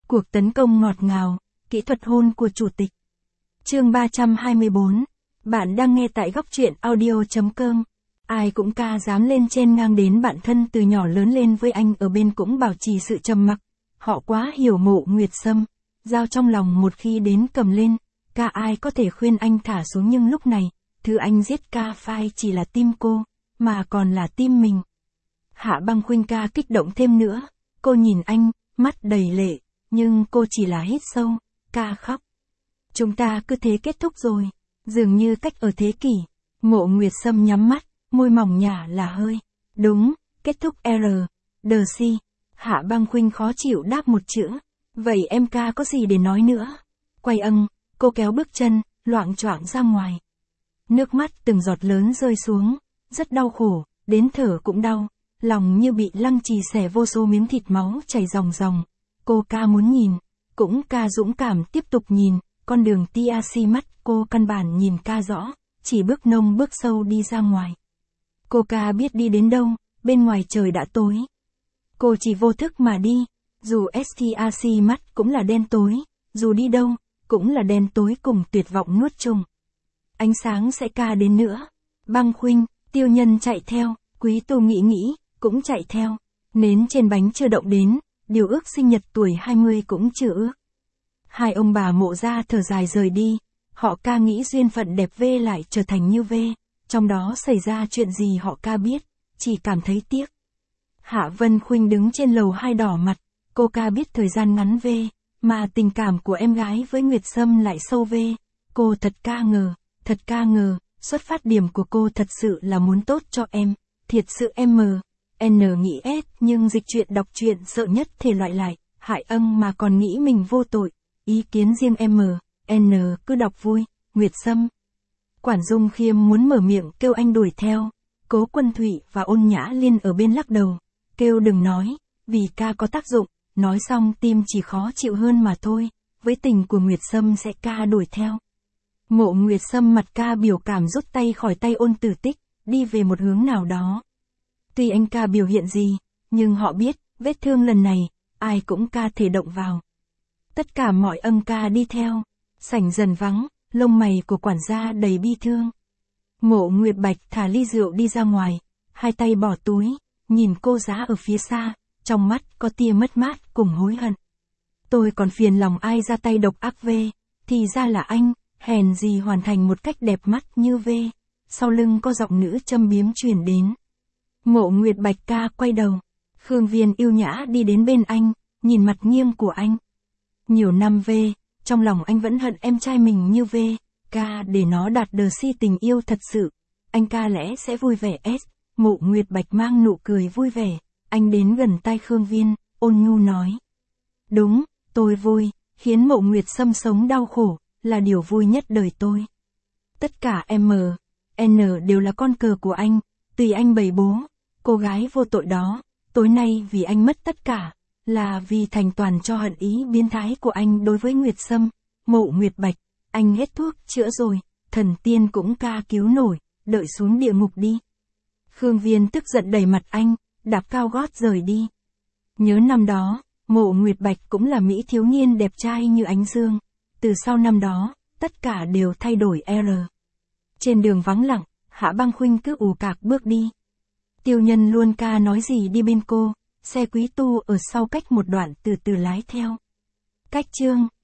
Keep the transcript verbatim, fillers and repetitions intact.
Cuộc tấn công ngọt ngào, kỹ thuật hôn của chủ tịch. Chương ba trăm hai mươi bốn. Bạn đang nghe tại góc truyện audio chấm com. Ai cũng ca dám lên trên ngang đến bạn thân từ nhỏ lớn lên với anh ở bên cũng bảo trì sự trầm mặc. Họ quá hiểu Mộ Nguyệt Sâm. Dao trong lòng một khi đến cầm lên, ca ai có thể khuyên anh thả xuống, nhưng lúc này, thứ anh giết ca phai chỉ là tim cô, mà còn là tim mình. Hạ Băng Khuynh ca kích động thêm nữa, cô nhìn anh, mắt đầy lệ, nhưng cô chỉ là hít sâu, ca khóc. Chúng ta cứ thế kết thúc rồi, dường như cách ở thế kỷ. Mộ Nguyệt Sâm nhắm mắt, môi mỏng nhả là hơi. Đúng, kết thúc R, đờ si. Hạ Băng Khuynh khó chịu đáp một chữ. Vậy em ca có gì để nói nữa? Quay âng, cô kéo bước chân, loạng choạng ra ngoài. Nước mắt từng giọt lớn rơi xuống, rất đau khổ, đến thở cũng đau, lòng như bị lăng trì xẻ vô số miếng thịt máu chảy ròng ròng. Cô ca muốn nhìn, cũng ca dũng cảm tiếp tục nhìn, con đường tia si mắt cô căn bản nhìn ca rõ, chỉ bước nông bước sâu đi ra ngoài. Cô ca biết đi đến đâu, bên ngoài trời đã tối. Cô chỉ vô thức mà đi, dù tia mắt cũng là đen tối, dù đi đâu, cũng là đen tối cùng tuyệt vọng nuốt chửng. Ánh sáng sẽ ca đến nữa. Băng Khuynh, Tiêu Nhân chạy theo, Quý Tu nghĩ nghĩ, cũng chạy theo. Nến trên bánh chưa động đến, điều ước sinh nhật tuổi hai mươi cũng chưa ước. Hai ông bà Mộ ra thở dài rời đi, họ ca nghĩ duyên phận đẹp V lại trở thành như V, trong đó xảy ra chuyện gì họ ca biết, chỉ cảm thấy tiếc. Hạ Vân Khuynh đứng trên lầu hai đỏ mặt, cô ca biết thời gian ngắn V, mà tình cảm của em gái với Nguyệt Sâm lại sâu V, cô thật ca ngờ, thật ca ngờ, xuất phát điểm của cô thật sự là muốn tốt cho em, thiệt sự em mờ. N nghĩ S nhưng dịch truyện đọc truyện sợ nhất thể loại lại, hại âng mà còn nghĩ mình vô tội, ý kiến riêng M, N cứ đọc vui, Nguyệt Sâm. Quản Dung Khiêm muốn mở miệng kêu anh đuổi theo, Cố Quân Thụy và Ôn Nhã Liên ở bên lắc đầu, kêu đừng nói, vì ca có tác dụng, nói xong tim chỉ khó chịu hơn mà thôi, với tình của Nguyệt Sâm sẽ ca đuổi theo. Mộ Nguyệt Sâm mặt ca biểu cảm rút tay khỏi tay Ôn Tử Tích, đi về một hướng nào đó. Tuy anh ca biểu hiện gì, nhưng họ biết, vết thương lần này, ai cũng ca thể động vào. Tất cả mọi âm ca đi theo, sảnh dần vắng, lông mày của quản gia đầy bi thương. Mộ Nguyệt Bạch thả ly rượu đi ra ngoài, hai tay bỏ túi, nhìn cô giá ở phía xa, trong mắt có tia mất mát cùng hối hận. Tôi còn phiền lòng ai ra tay độc ác V, thì ra là anh, hèn gì hoàn thành một cách đẹp mắt như V. Sau lưng có giọng nữ châm biếm truyền đến. Mộ Nguyệt Bạch ca quay đầu, Khương Viên yêu nhã đi đến bên anh, nhìn mặt nghiêng của anh. Nhiều năm V, trong lòng anh vẫn hận em trai mình như V, ca để nó đạt đờ si tình yêu thật sự. Anh ca lẽ sẽ vui vẻ S, Mộ Nguyệt Bạch mang nụ cười vui vẻ, anh đến gần tai Khương Viên, ôn nhu nói. Đúng, tôi vui, khiến Mộ Nguyệt Sâm sống đau khổ, là điều vui nhất đời tôi. Tất cả M, N đều là con cờ của anh, tùy anh bày bố, cô gái vô tội đó, tối nay vì anh mất tất cả, là vì thành toàn cho hận ý biến thái của anh đối với Nguyệt Sâm. Mộ Nguyệt Bạch, anh hết thuốc chữa rồi, thần tiên cũng ca cứu nổi, đợi xuống địa ngục đi. Khương Viên tức giận đẩy mặt anh, đạp cao gót rời đi. Nhớ năm đó, Mộ Nguyệt Bạch cũng là mỹ thiếu niên đẹp trai như ánh dương, từ sau năm đó, tất cả đều thay đổi R. Trên đường vắng lặng, Hạ Băng Khuynh cứ ù cạc bước đi. Tiêu Nhân luôn ca nói gì đi bên cô, xe Quý Tu ở sau cách một đoạn từ từ lái theo. Cách chương